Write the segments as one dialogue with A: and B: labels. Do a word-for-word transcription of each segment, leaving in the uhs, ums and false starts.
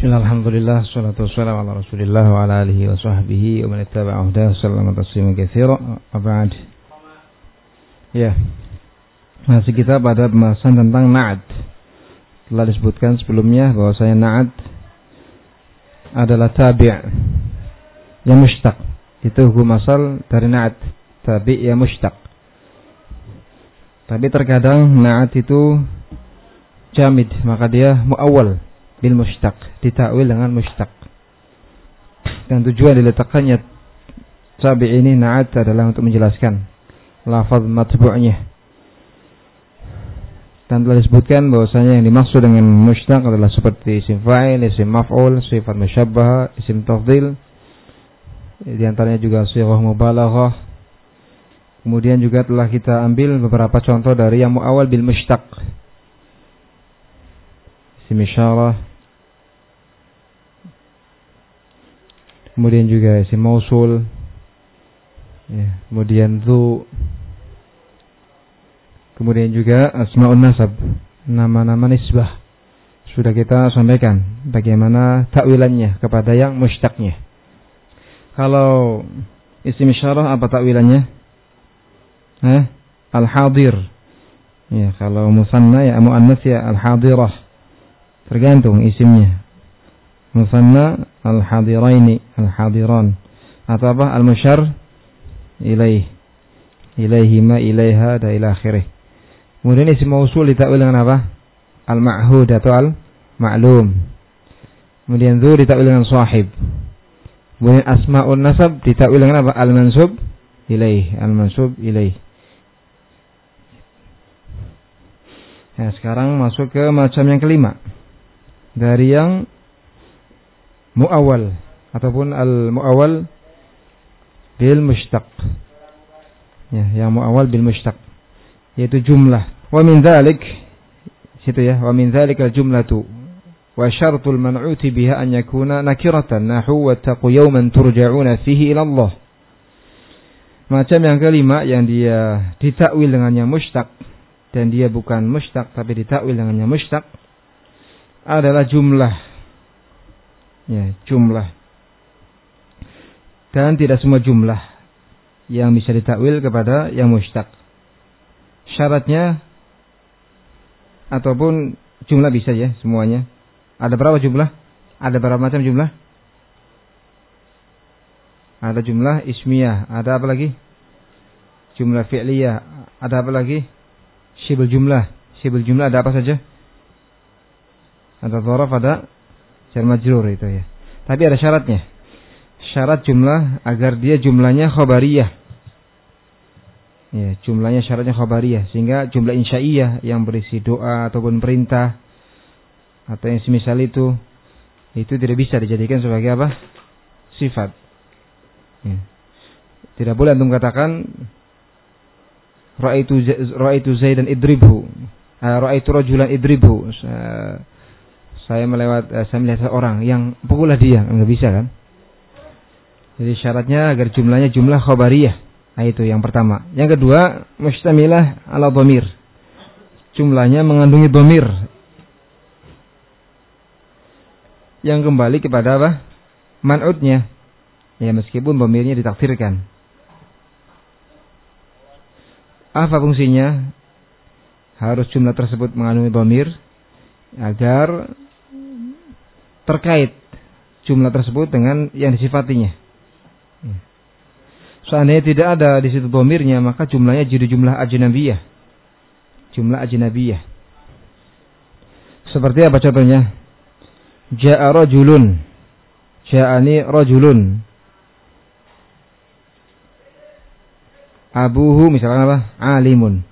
A: Bismillah, alhamdulillah, salatu wassalamu ala rasulillah wa ala alihi wa sahbihi wa man ittaba'ahu hudahu sallama tasliman katsira. Ba'd. Ya. Masih kita pada pembahasan tentang na'at. Telah disebutkan sebelumnya bahwasanya na'at adalah tabi' yang mushtaq. Itu hukum asal dari na'at, tabi' yang mushtaq. Tapi terkadang na'at itu jamid, maka dia mu'awwal bil mushtaq, ditakwil dengan mushtaq. Dan tujuan diletakkannya tabi' ini na'at adalah untuk menjelaskan lafaz matbu'nya. Dan telah disebutkan bahwasanya yang dimaksud dengan mushtaq adalah seperti isim fa'il, isim maf'ul, sifat musyabbah, isim tafdhil. Di antaranya juga sighah mubalaghah. Kemudian juga telah kita ambil beberapa contoh dari yang mu'awwal bil mushtaq. Isim isyarah, kemudian juga isim mausul, ya, kemudian dzu, kemudian juga asma'un nasab, nama-nama nisbah. Sudah kita sampaikan bagaimana takwilannya kepada yang mushtaqnya. Kalau isim isyarah apa takwilannya? Eh? Al-hadir. Ya, kalau musanna ya muannas ya al-hadirah. Tergantung isimnya. Musanna al-hadiraini, al-hadiran. Atau apa? Al-musyar ilaih. Ilaihima, ilaiha, dan ila akhirih. Kemudian isim mausul ditakwil dengan apa? Al-ma'hud atau al-ma'lum. Kemudian dzu ditakwil dengan sahib. Kemudian asma'un nasab ditakwil dengan apa? Al-mansub ilaih, al-mansub ilaih. Nah, sekarang masuk ke macam yang kelima. Dari yang mu'awwal ataupun al-mu'awwal bil mushtaq. Ya, yang mu'awwal bil mushtaq yaitu jumlah. Wa min dzalik, situ ya, wa min dzalika al-jumlatu wa syartul man'uti biha an yakuna nakiratan nahu wattaqu yawman turja'una fihi ila Allah. Macam yang kelima yang dia ditakwil dengan yang mushtaq dan dia bukan mushtaq tapi ditakwil dengan yang mushtaq adalah jumlah. Ya, jumlah. Dan tidak semua jumlah yang bisa ditakwil kepada yang mushtaq. Syaratnya ataupun jumlah bisa ya semuanya. Ada berapa jumlah? Ada berapa macam jumlah? Ada jumlah ismiyah, ada apa lagi? Jumlah fi'liyah, ada apa lagi? Syibul jumlah. Syibul jumlah ada apa saja? Ada dzaraf, ada jar majrur itu ya. Tapi ada syaratnya. Syarat jumlah agar dia jumlahnya khabariyah. Ya, jumlahnya syaratnya khabariyah sehingga jumlah insya'iyah yang berisi doa ataupun perintah atau yang semisal itu itu tidak bisa dijadikan sebagai apa? Sifat. Ya. Tidak boleh antum katakan ra'aitu ra'aitu Zaidan idribhu. Ra'aitu rajulan idribhu. Saya melewat saya melihat seorang yang pukullah dia, enggak bisa kan? Jadi syaratnya agar jumlahnya jumlah khabariyah. Nah, itu yang pertama. Yang kedua, mustamilah ala dhamir. Jumlahnya mengandungi dhamir. Yang kembali kepada apa? Man'utnya. Ya, meskipun dhamirnya ditakdirkan. Apa fungsinya? Harus jumlah tersebut mengandungi dhamir agar terkait jumlah tersebut dengan yang disifatinya. Seandainya tidak ada di situ dhamirnya, maka jumlahnya jadi jumlah ajnabiyah. Jumlah ajnabiyah. Seperti apa contohnya? Ja'a rajulun. Ja'ani rajulun. Abuhu misalkan apa? Alimun.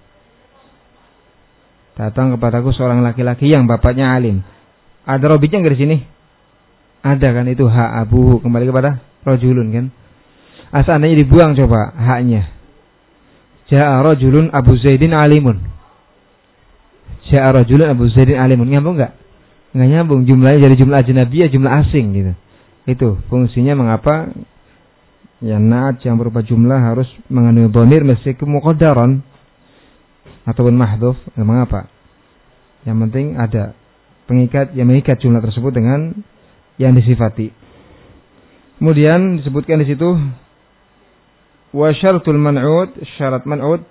A: Datang kepadaku seorang laki-laki yang bapaknya alim. Ada robitnya enggak di sini? Ada kan, itu ha abuhu, kembali kepada rajulun kan. Seandainya dibuang coba haknya. Ja'a rajulun Abu Zaidin alimun. Ja'a rajulun Abu Zaidin alimun. Nyambung enggak? Enggak nyambung, jumlahnya jadi jumlah ajnabiyah, jumlah asing gitu. Itu fungsinya mengapa ya na'at yang berupa jumlah harus mengandung dhamir meskipun muqaddaran ataupun mahdhuf. Mengapa? Yang penting ada pengikat yang mengikat jumlah tersebut dengan yang disifati. Kemudian disebutkan di situ wa syaratul man'ud, syarat man'ud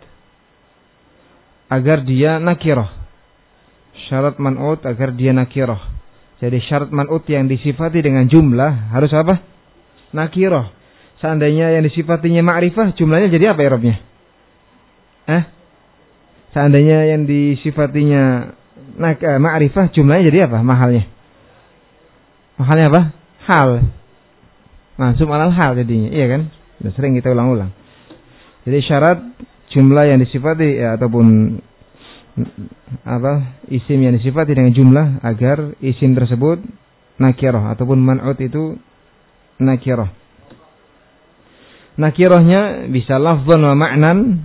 A: agar dia nakirah. Syarat man'ud agar dia nakirah. Jadi syarat man'ud yang disifati dengan jumlah harus apa? Nakirah. Seandainya yang disifatinya ma'rifah, jumlahnya jadi apa i'rabnya? Eh? Seandainya yang disifatinya nak, eh, ma'rifah, jumlahnya jadi apa? Mahalnya. Mahalnya apa? Hal. Mansub alal hal jadinya, iya kan? Sudah sering kita ulang-ulang. Jadi syarat jumlah yang disifati ya, ataupun apa isim yang disifati dengan jumlah agar isim tersebut nakirah ataupun man'ut itu nakirah. Nakirahnya bisa lafzan wa ma'nan.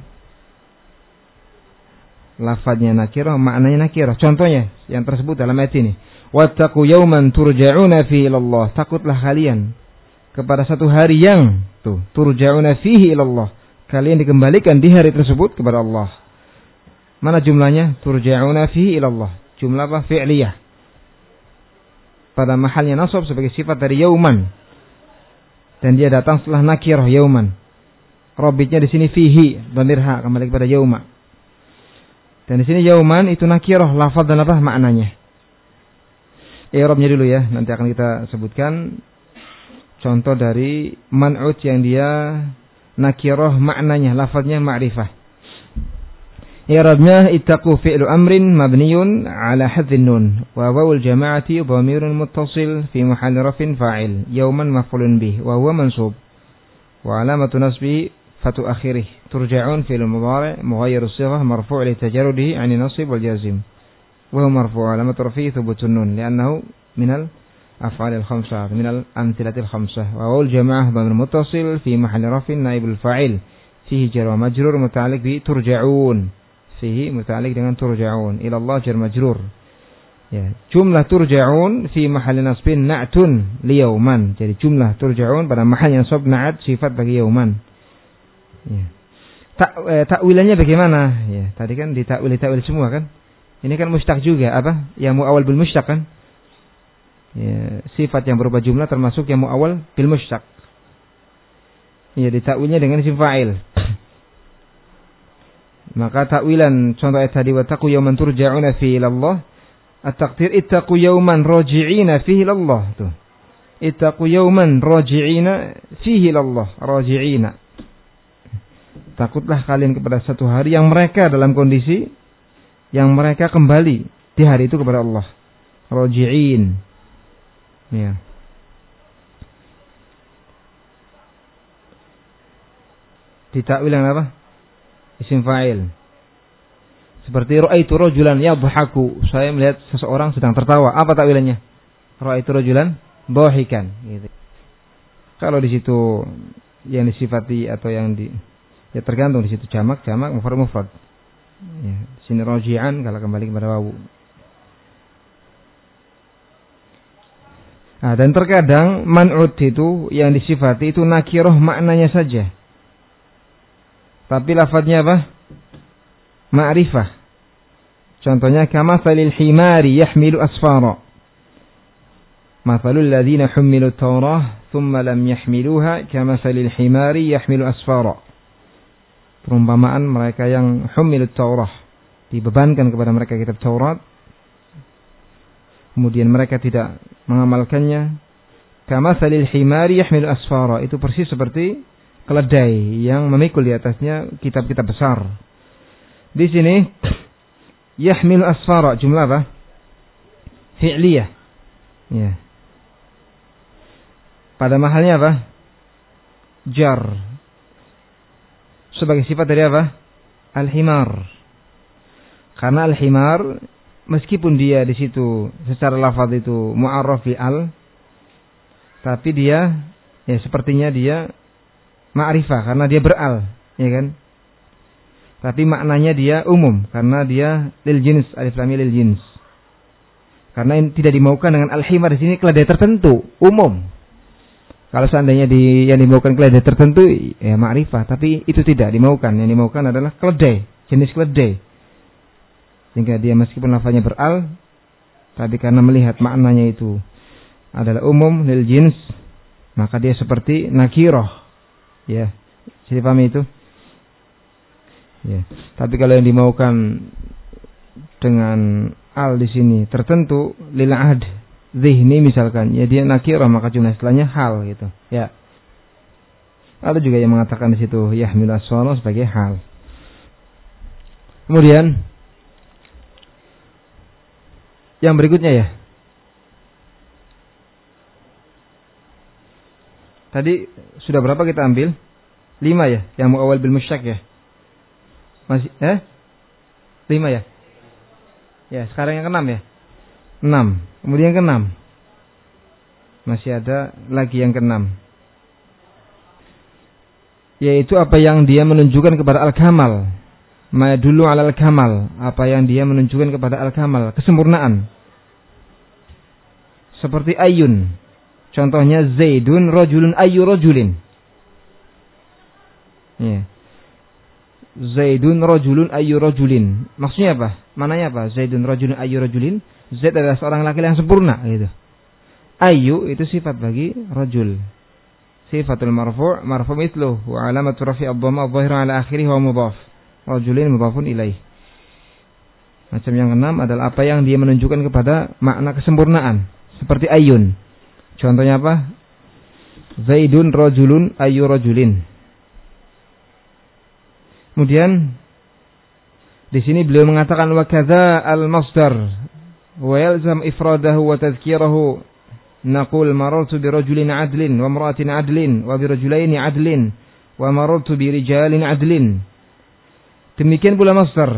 A: Lafadznya nakirah, maknanya nakirah. Contohnya yang tersebut dalam ayat ini. Wattaqu yawman turja'una fihi ilallah. Takutlah kalian kepada satu hari yang tuh turja'una fihi ilallah. Kalian dikembalikan di hari tersebut kepada Allah. Mana jumlahnya? Turja'una fihi ilallah. Jumlah apa? Fi'liyah. Pada mahalnya nasab sebagai sifat dari yauman. Dan dia datang setelah nakirah yauman. Robitnya di sini fihi, dhamir ha kembali kepada yauma. Dan di sini yauman itu nakirah, lafaz dan apa maknanya. I'rabnya dulu ya, nanti akan kita sebutkan contoh dari man'ut yang dia nakirah maknanya, lafaznya ma'rifah. I'rabnya ittaqu fi'lu amrin mabniyun ala hadzin nun wa wawul jama'ati dhamirun muttasil fi mahalli rafin fa'il yawman maf'ulun bih wa huwa mansub wa alamatu nasbi fatu akhirih turja'un fi'l mudhari' mughayyir as-sighah marfu' li tajarrudihi 'ani nasib wal jazim wa huwa marfu' alamatu rafi'i thubutun nun li'annahu minal af'al al-khamsah minal amthilati al-khamsah wa wawul jama'ah dhamir muttasil fi mahalli rafin naibul fa'il fihi jar wa majrur muta'alliq bi turja'un fihi muta'alliq dengan turja'un ila Allah jar majrur. Ya, jumlah turja'un fi mahall nasbin na'tun li yauman. Jadi jumlah turja'un pada mahal nasab na'at sifat bagi yauman. Ya. Tak eh, takwilannya bagaimana? Ya, tadi kan ditakwil takwil semua kan? Ini kan mustaq juga apa? Yang muawwal bil mustaq kan? Ya, sifat yang berupa jumlah termasuk yang muawwal bil mustaq. Ya, ditakwilnya dengan isim fa'il. Maka takwilan contoh ayat tadi wattaqu yawman turja'una fihi ilallah, at-taqdir ittaqu yawman raji'ina fihi ilallah tuh. Ittaqu yawman raji'ina fihi ilallah, raji'ina. Takutlah kalian kepada satu hari yang mereka dalam kondisi yang mereka kembali di hari itu kepada Allah. Raji'in. Ya. Ditakwil dengan apa? Isim fa'il. Seperti ra'aitu rajulan yadhaku, saya melihat seseorang sedang tertawa. Apa takwilannya? Ra'aitu rajulan dhahikan gitu. Kalau di situ yang disifati atau yang di ya tergantung di situ jamak, jamak, mufrad, mufrad. Ya, di sini raji'an kalau kembali kepada wawu. Nah, dan terkadang man'ud itu yang disifati itu nakirah maknanya saja. Tapi lafadznya apa? Ma'rifah. Contohnya kama salil himari yahmilu asfara. Mathalul ladzina hummilu at-taurah thumma lam yahmiluha kama salil himari yahmilu asfara. Perumpamaan mereka yang hummilu at-taurah, dibebankan kepada mereka kitab Taurat, kemudian mereka tidak mengamalkannya. Kama salil himari yahmilu asfara, itu persis seperti keledai yang memikul di atasnya kitab-kitab besar. Di sini yahmilu asfara jumlah apa? Fi'liyah. Ya. Pada mahalnya apa? Jar. Sebagai sifat dari apa? Al-himar. Karena al-himar meskipun dia di situ secara lafaz itu mu'arraf bi al, tapi dia ya sepertinya dia ma'rifah karena dia beral, ya kan? Tapi maknanya dia umum karena dia lil jins, alif lam lil jins. Karena ini tidak dimaukan dengan al-himar di sini keledai tertentu, umum. Kalau seandainya di yang dimaukan keledai tertentu ya ma'rifah, tapi itu tidak dimaukan. Yang dimaukan adalah keledai, jenis keledai. Sehingga dia meskipun lafaznya beral, tapi karena melihat maknanya itu adalah umum lil jins, maka dia seperti nakirah. Ya, jadi paham itu? Ya. Tapi kalau yang dimaukan dengan al di sini tertentu lil ahd dzihni misalkan, ya dia nakirah maka jumlah istilahnya hal gitu. Ya. Ada juga yang mengatakan di situ yahmil as-sala sebagai hal. Kemudian yang berikutnya ya. Tadi sudah berapa kita ambil? Lima ya, yang muawwal bil musyak ya. Masih eh? Lima ya? Ya, sekarang yang keenam ya? Enam. Kemudian yang keenam. Masih ada lagi yang keenam. Yaitu apa yang dia menunjukkan kepada al-kamal. Ma dulu ala al-kamal. Apa yang dia menunjukkan kepada al-kamal. Kesempurnaan. Seperti ayun. Contohnya Zaidun rajulun ayyu rajulin. Ya. Zaidun rajulun ayyu rajulin. Maksudnya apa? Mananya apa? Zaidun rajulun ayyu rajulin. Zaid adalah seorang laki yang sempurna gitu. Ayyu itu sifat bagi rajul. Sifatul marfu', marfu' mithluhu wa alamatu rafi' ad-dhamma adh-dhahiru ala akhirih wa mudhaf. Rajulin mudhafun ilaih. Macam yang keenam adalah apa yang dia menunjukkan kepada makna kesempurnaan. Seperti ayun. Contohnya apa? Zaidun rajulun ayyu rajulin. Kemudian di sini beliau mengatakan wa kadza al-masdar wa yalzam ifradahu wa tadhkirahu naqul marartu bi rajulin adlin wa imra'atin adlin wa bi rajulaini adlin wa marartu bi rijalin adlin. Demikian pula masdar.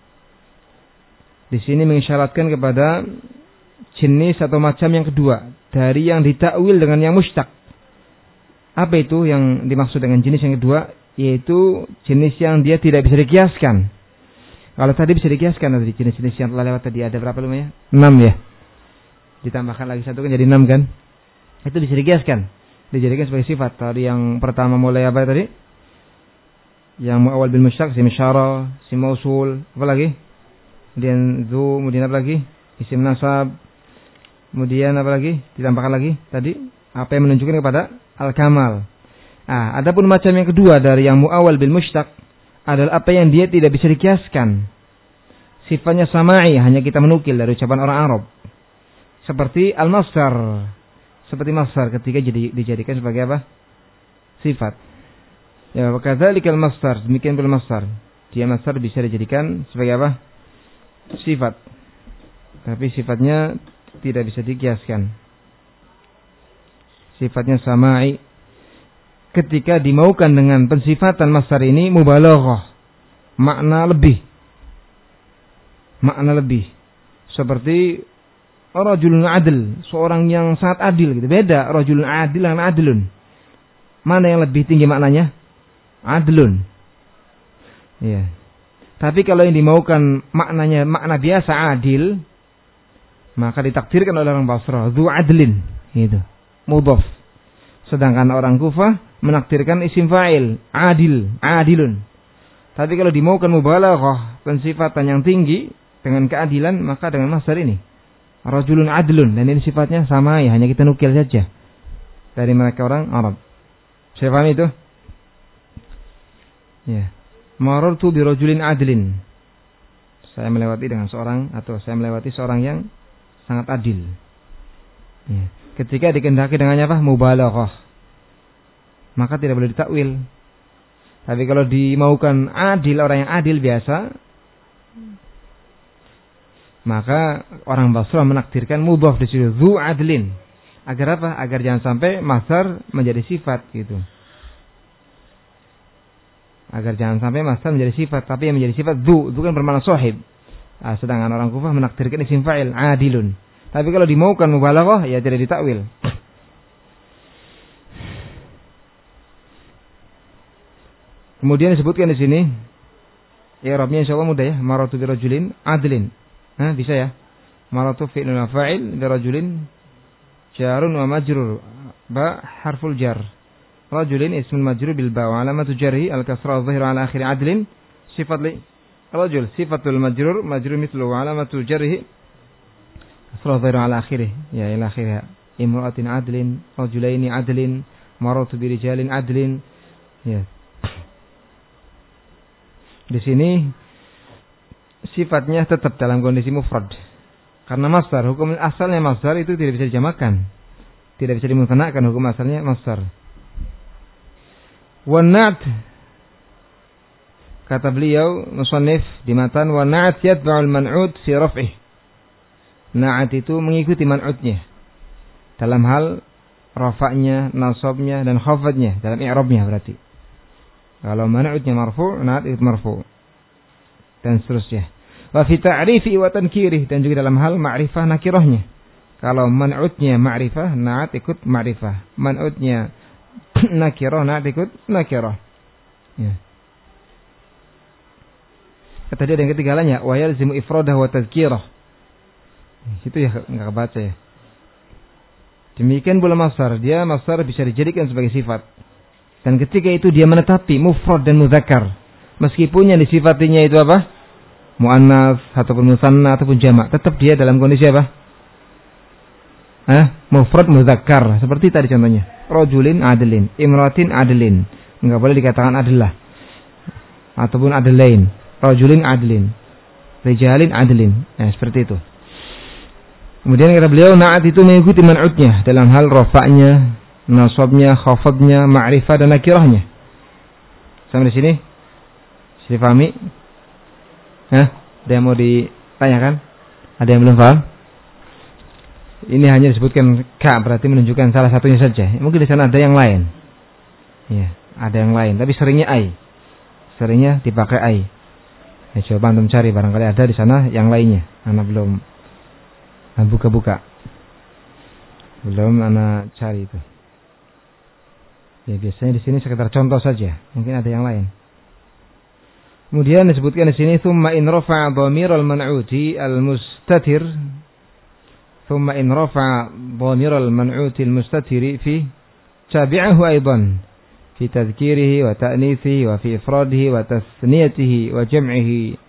A: Di sini mengisyaratkan kepada jenis atau macam yang kedua dari yang ditakwil dengan yang mustaq. Apa itu yang dimaksud dengan jenis yang kedua? Yaitu jenis yang dia tidak bisa dikiaskan. Kalau tadi bisa dikiaskan dari jenis-jenis yang telah lewat tadi ada berapa namanya? enam ya. Ditambahkan lagi satu kan jadi enam kan? Itu bisa dikiaskan. Dijadikan sebagai sifat. Tadi yang pertama mulai apa tadi? Yang muawwal bil mushtaq, sim isyarah, sim mausul, apa lagi? Kemudian dzu, kemudian apa lagi? Isim nasab. Kemudian apa lagi? Ditambahkan lagi tadi apa yang menunjukkan kepada al-kamal. Ah, adapun macam yang kedua dari yang muawwal bil mushtaq adalah apa yang dia tidak bisa dikiaskan. Sifatnya sama'i, hanya kita menukil dari ucapan orang Arab. Seperti al-masdar. Seperti masdar ketika jadi dijadikan sebagai apa? Sifat. Ya, wa kadzalikal masdar, demikian pula masdar. Dia masdar bisa dijadikan sebagai apa? Sifat. Tapi sifatnya tidak bisa dikiaskan. Sifatnya sama'i. Ketika dimaukan dengan pensifatan masdar ini mubalaghah, makna lebih. Makna lebih. Seperti rajulun adil, seorang yang sangat adil gitu. Beda rajulun adil dengan adilun. Mana yang lebih tinggi maknanya? Adlun. Iya. Tapi kalau yang dimaukan maknanya makna biasa adil, maka ditakdirkan oleh orang Basrah dzu adlin, gitu. Mudhaf. Sedangkan orang Kufah menakdirkan isim fa'il adil, adilun. Tapi kalau dimaukan mubalaghah, pensifatan yang tinggi dengan keadilan, maka dengan masdar ini rajulun adlun, dan ini sifatnya sama ya, hanya kita nukil saja dari mereka orang Arab. Saya paham itu? Ya. Marartu bi rajulin adlin. Saya melewati dengan seorang atau saya melewati seorang yang sangat adil. Ya. Ketika dikehendaki dengannya apa? Mubalaghah. Maka tidak boleh ditakwil. Tapi kalau dimaukan adil, orang yang adil biasa, maka orang Basrah menakdirkan mudhaf di situ dzu adlin. Agar apa? Agar jangan sampai masdar menjadi sifat gitu. Agar jangan sampai masdar menjadi sifat, tapi yang menjadi sifat dzu, itu kan bermakna sahib. Nah, sedangkan orang Kufah menakdirkan isim fa'il adilun. Tapi kalau dimaukan mubalaghah ya tidak ditakwil. Kemudian disebutkan di sini, ya Rabbnya insyaallah mudah ya, maratu bi rajulin adlin. Nah, bisa ya. Maratu fi'lun wa fa'il bi rajulin jarun wa majrur. Ba harful jar. Rajulin ismul majrur bil ba wa alamatu jarhi al-kasra adh-dhahira ala akhir adlin. Sifat li rajul, sifatul majrur majrur mithlu wa alamatu jarhi kasra adh-dhahira ala akhirih. Ya ila akhirih. imra'atin adlin, rajulaini adlin, marartu bi rijalin adlin. Ya. Di sini sifatnya tetap dalam kondisi mufrad. Karena masdar, hukum asalnya masdar itu tidak bisa dijamakan. Tidak bisa dimutanakan, hukum asalnya masdar. Wa na'at, kata beliau musannif di matan, wa na'at yatba'ul man'ud fi raf'ih. Na'at itu mengikuti man'udnya dalam hal rafa'nya, nasabnya dan khafadnya, dalam i'rabnya berarti. Kalau man'udnya marfu', na'at itu marfu'. Dan seterusnya. Wa fi ta'rifi wa tankirih, dan juga dalam hal ma'rifah nakirahnya. Kalau man'udnya ma'rifah, na'at ikut ma'rifah. Man'udnya nakirah, na'at ikut nakirah. Ya. Kata dia yang ketiganya, wa yalzimu ifradah wa tazkirah. Itu ya enggak kebaca ya. Demikian pula masdar, dia masdar bisa dijadikan sebagai sifat. Dan ketika itu dia menetapi mufrad dan mudzakkar. Meskipun yang disifatinya itu apa? Muannas ataupun musanna ataupun jamak, tetap dia dalam kondisi apa? Eh, mufrad mudzakkar. Seperti tadi contohnya. Rajulin adlin, imratin adlin. Enggak boleh dikatakan adillah. Ataupun adlain. Rajulin adlin, rijalin adlin. Nah, seperti itu. Kemudian kata beliau, na'at itu mengikuti man'udnya dalam hal rafa'nya, nasabnya, khafadnya, ma'rifah dan nakirahnya. Sampai di sini? Sudah pahami? Hah? Ada yang mau ditanyakan? Ada yang belum paham? Ini hanya disebutkan ka, berarti menunjukkan salah satunya saja. Mungkin di sana ada yang lain. Ya, ada yang lain, tapi seringnya ai. Seringnya dipakai ai. Ya, coba antum cari, barangkali ada di sana yang lainnya. Anak belum nah, buka-buka. Belum anak cari itu. Ya, biasanya di sini sekedar contoh saja. Mungkin ada yang lain. Kemudian disebutkan di sini thumma in rafa'a dhamiral man'uti al-mustatir. Thumma in rafa'a dhamiral man'uti al-mustatiri fi tabi'ahu aidan. في تذكيره وتأنيثه وفي إفراده وتثنيته وجمعه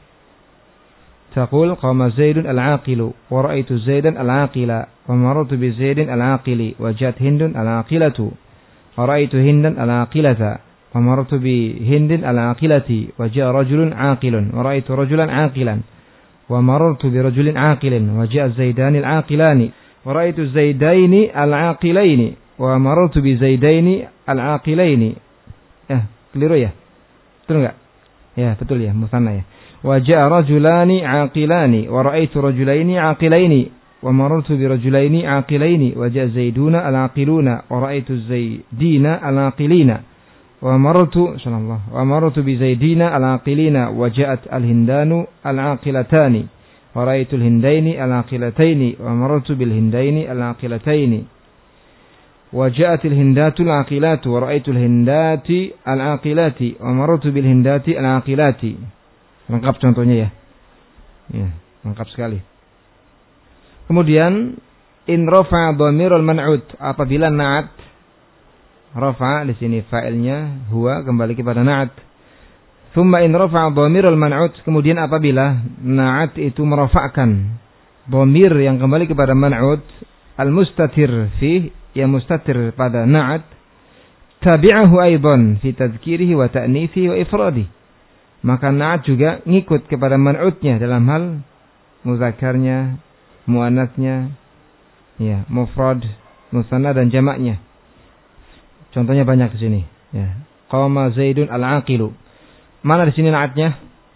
A: تقول قام زيد العاقل ورأيت زيدا العاقل ومررت بزيد العاقل وجاءت هند العاقلة ورأيت هندا العاقلة ومررت بهند العاقلة وجاء رجل عاقل ورأيت رجلا عاقلا ومررت برجل عاقل وجاء الزيدان العاقلان ورأيت الزيدين العاقلين ومررت بزيدين al-aqilaini. Eh, keliru ya? Betul enggak? Ya, betul ya, musanna ya. Wa ja'a rajulani aqilani wa ra'aitu rajulaini aqilaini wa marartu bi rajulaini aqilaini wa ja'a zaiduna al-aqiluna wa ra'aitu zaidina al-aqilina wa marartu sallallahu wa marartu bi zaidina al-aqilina wa ja'at al-hindanu al-aqilatani wa ra'aitu al-hindaini al-aqilataini wa marartu bil hindaini al-aqilataini وجاءت الهندات العاقلات ورأيت الهندات العاقلات ومررت بالهندات العاقلات. Lengkap contohnya ya. Ya, lengkap sekali. Kemudian in rafa dhamirul man'ud, apabila na'at rafa di sini fa'ilnya huwa kembali kepada na'at. Thumma in rafa dhamirul man'ud, kemudian apabila na'at itu merafa'kan dhamir yang kembali kepada man'ud al-mustatir fi, yang mustatir pada na'at, tabi'ahu aidan fi tadhkirihi wa ta'nifihi wa ifradi, maka na'at juga ngikut kepada man'udnya dalam hal mudzakarnya, muannasnya, ya, mufrad, musanna dan jamaknya. Contohnya banyak di sini, ya. Qama Zaidun al-aqilu. Mana di sini na'atnya?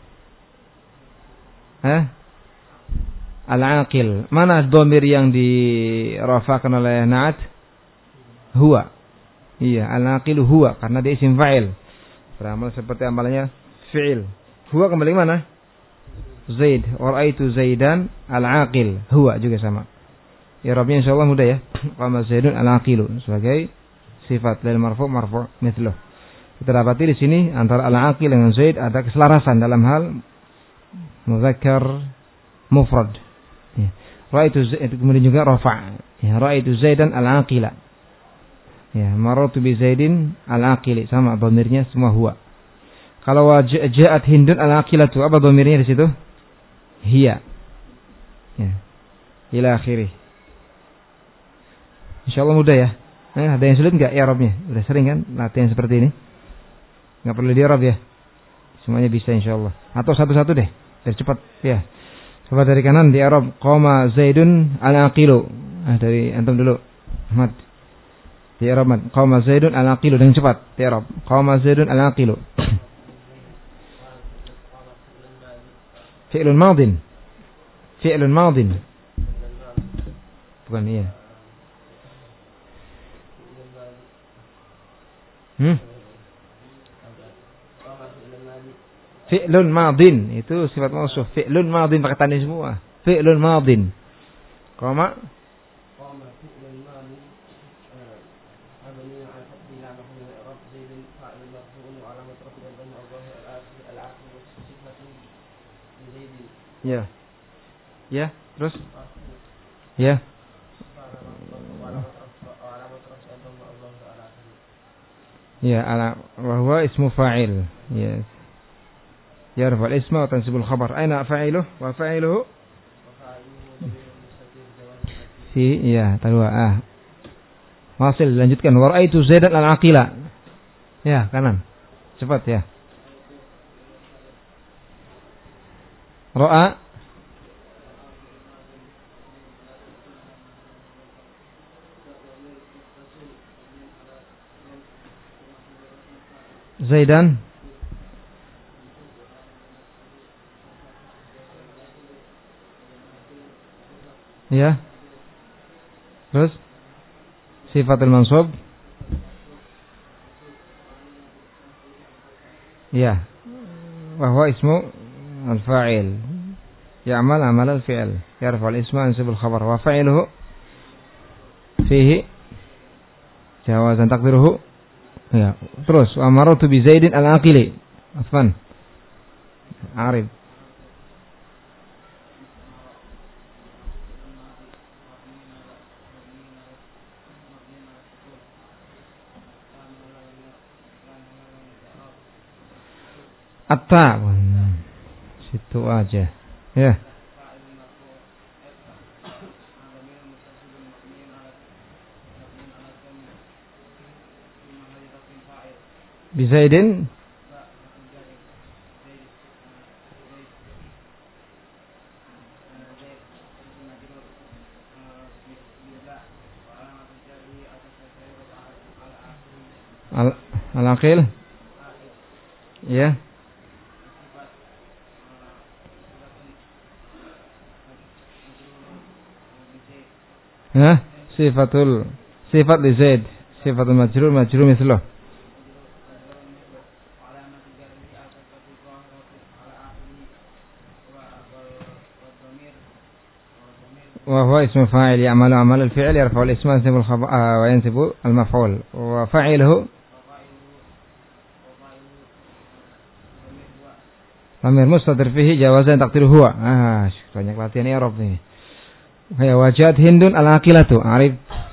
A: Hah? Al-aqil. Mana dhamir yang dirafa'kan oleh na'at? Huwa. Iya, al-aqilu huwa, karena dia isim fa'il. Beramal seperti amalannya fi'il. Huwa kembali mana? Zaid. Waraitu Zaidan al-aqil. Huwa juga sama. I'rabnya insyaallah mudah ya. Qama Zaidun al-aqilu sebagai sifat lil marfu' marfu' mithluh. Kita dapati di sini antara al-aqil dengan Zaid ada keselarasan dalam hal mudzakkar mufrad. Ya. Ra'aitu Zaid, kemudian juga rafa'. Ya, ra'aitu Zaidan al-aqila. Ya, marartu bi Zaidin al-aqili, sama dhamirnya semua huwa. Kalau ja'at Hindun al-aqilatu, apa dhamirnya di situ? Hiya. Ya. Ila akhirih. Insyaallah mudah ya. Eh, ada yang sulit enggak i'rabnya? Udah sering kan latihan seperti ini? Enggak perlu di-i'rab ya. Semuanya bisa insyaallah. Atau satu-satu deh, biar cepat ya. Coba dari kanan di i'rab qama Zaidun al-aqilu. Ah, dari antum dulu. Ahmad. Di i'rab qama Zaidun al-aqilu dengan cepat. Di i'rab qama Zaidun al-aqilu. Fi'lun madin. Fi'lun madin. Bukan iya. Hmm? Fi'lun madin itu sifat mausuf. Fi'lun madin pakai tanwin semua. Fi'lun madin. Qama qama fi'lun madin mabniun 'ala al-fath la mahalla min i'rab zaidun fa'ilun marfu'un wa 'alamat raf'ihi dhamma Allahu al-'aaqib wa sifatun zaidin. Ya. Ya, terus? Ya. Ya, ala wa huwa ismu fa'il. Ya. Yarfa al-isma wa tansibul khabar. Aina fa'iluh wa fa'iluhu? Fi ya, tadua ah. Wasil lanjutkan wa ra'aitu Zaidan al-aqila. Ya, kanan. Cepat ya. Ra'a Zaidan ya. Terus sifatul mansub ya. Wa huwa ismu al-fa'il. Ya'mal amal al-fi'l. Yarfa al-isma ansibul khabar wa fa'iluhu fihi jawazan taqdiruhu. Ya, terus wa maratu bi Zaidin al-aqili. Afwan. Arif. Atta. Situ aja. Ya. Bizaidin al al-aqil ya. Hah? Sifatul sifat li Zaid, sifatul majrur majrur misluh. وهو اسم فاعل يعمل عمل الفعل يرفع الاسم وينصب الخبر وينصب المفعول وفاعله ضمير مستتر فيه جوازا تقديره هو. Ah, banyak latihan i'rab nih. Kayak wajat Hindun al-aqilatu. Arif.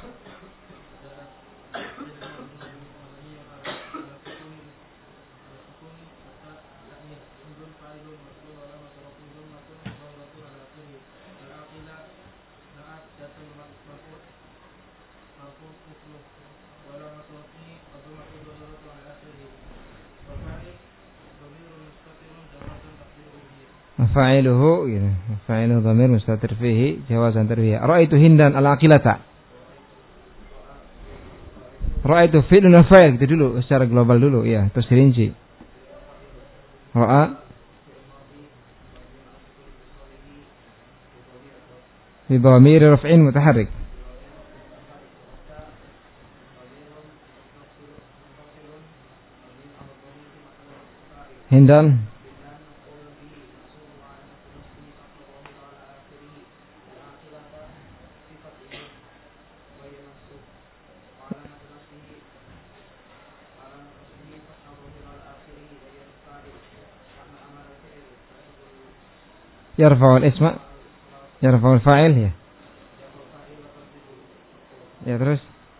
A: Fa'iluhu gitu. Fa'iluhu dhamir mustatir fihi jawazan tarwiyah. Ra'aitu Hindan al-aqilata. Ra'aitu fi'lun wa fa'il gitu dulu secara global dulu ya, terus dirinci. Ra'a bi dhamir raf'in mutaharrik. Hindan yarfa'ul isma yarfa'ul fa'il ya. Ya terus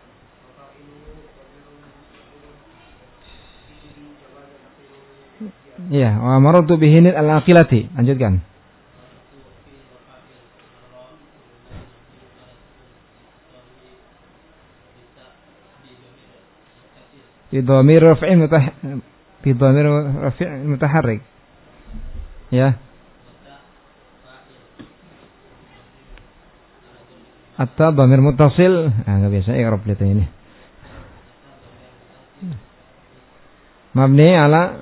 A: ya, wa maratu bihinil al-aqilati. Lanjutkan. Bi dhamir raf'in mutah bi dhamir raf'in mutaharrik. Ya. Atau dhamir muttasil, ah enggak biasa i'rab lihat ini. Mabni ala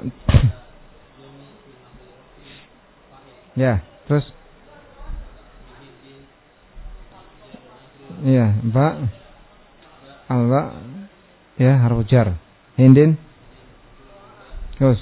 A: ya, terus ya, ba alba ya harfu jar. Hindin terus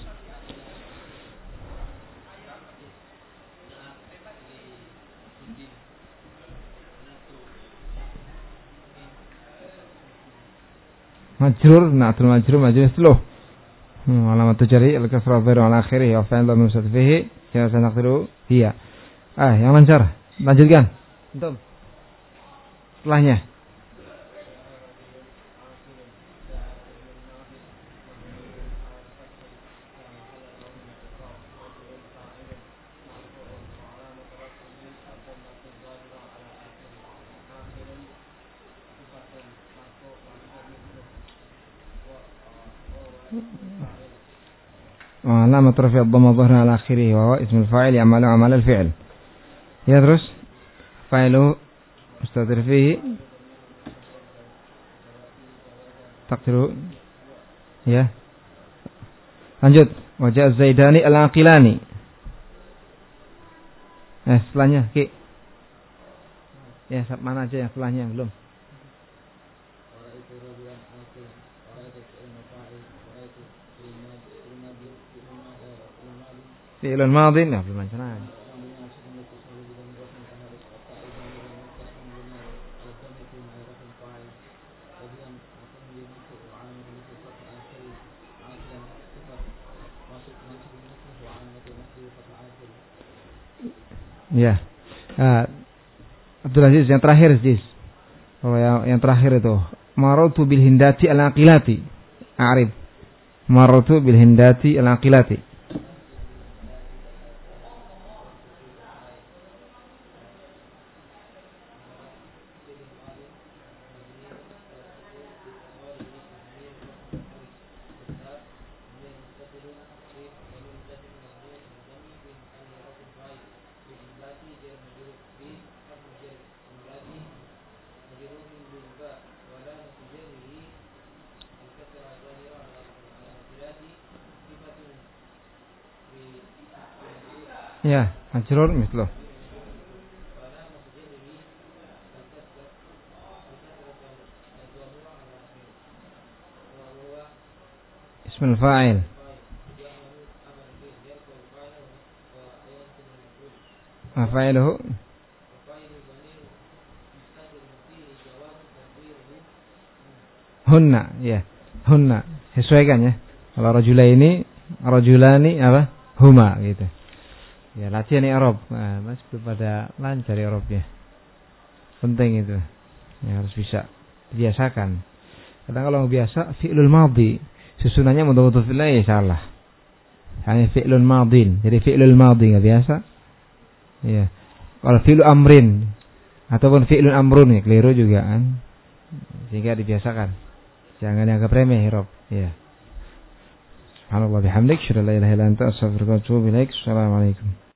A: majrur, na'tul majrur majrur sloh. Hmm, alamat jari al-kasrah dhairu ala akhirih wa fa'il dhamir musta'tir fihi ya sanaqdiru hiya. Ah, yang lancar. Lanjutkan. Antum. Setelahnya. علامة رفع الضمة ظهر على آخره وهو اسم الفاعل يعمل عمل الفعل. يدرس فاعله مستتر فيه تقدير ya. Lanjut. Wajah Zaidani al-Aqilani. Eh setelahnya Ki. Ya, mana aja yang setelahnya belum? Fi'lun madin ya belum macam. Ya. Uh, Abdul Aziz yang terakhir Aziz. Oh yang, yang terakhir itu maratu bil hindati al-aqilati. A'rif. Maratu bil hindati al-aqilati. Ya, majrur mislo. Ismul fa'il. Fa'iluhu hunna, ya. Hunna. Sesuaikan ya. Kalau rajulaini, rajulani apa? Huma gitu. Ya, latihan i'rab. Nah, Mas belum pada lancar i'rabnya. Penting itu. Ya, harus bisa dibiasakan. Kadang kalau biasa fi'lul madhi, susunannya mudhaf fi'il ya salah. Hanya fi'lun madhin. Jadi fi'lul madhi enggak biasa. Ya. Kalau fi'lu amrin ataupun fi'lun amrun ya keliru juga kan. Sehingga dibiasakan. Jangan dianggap remeh i'rab. Ya. Subhanallah bihamdik, syada la ilaha illa anta, astaghfiruka wa atubu ilaik. Assalamualaikum.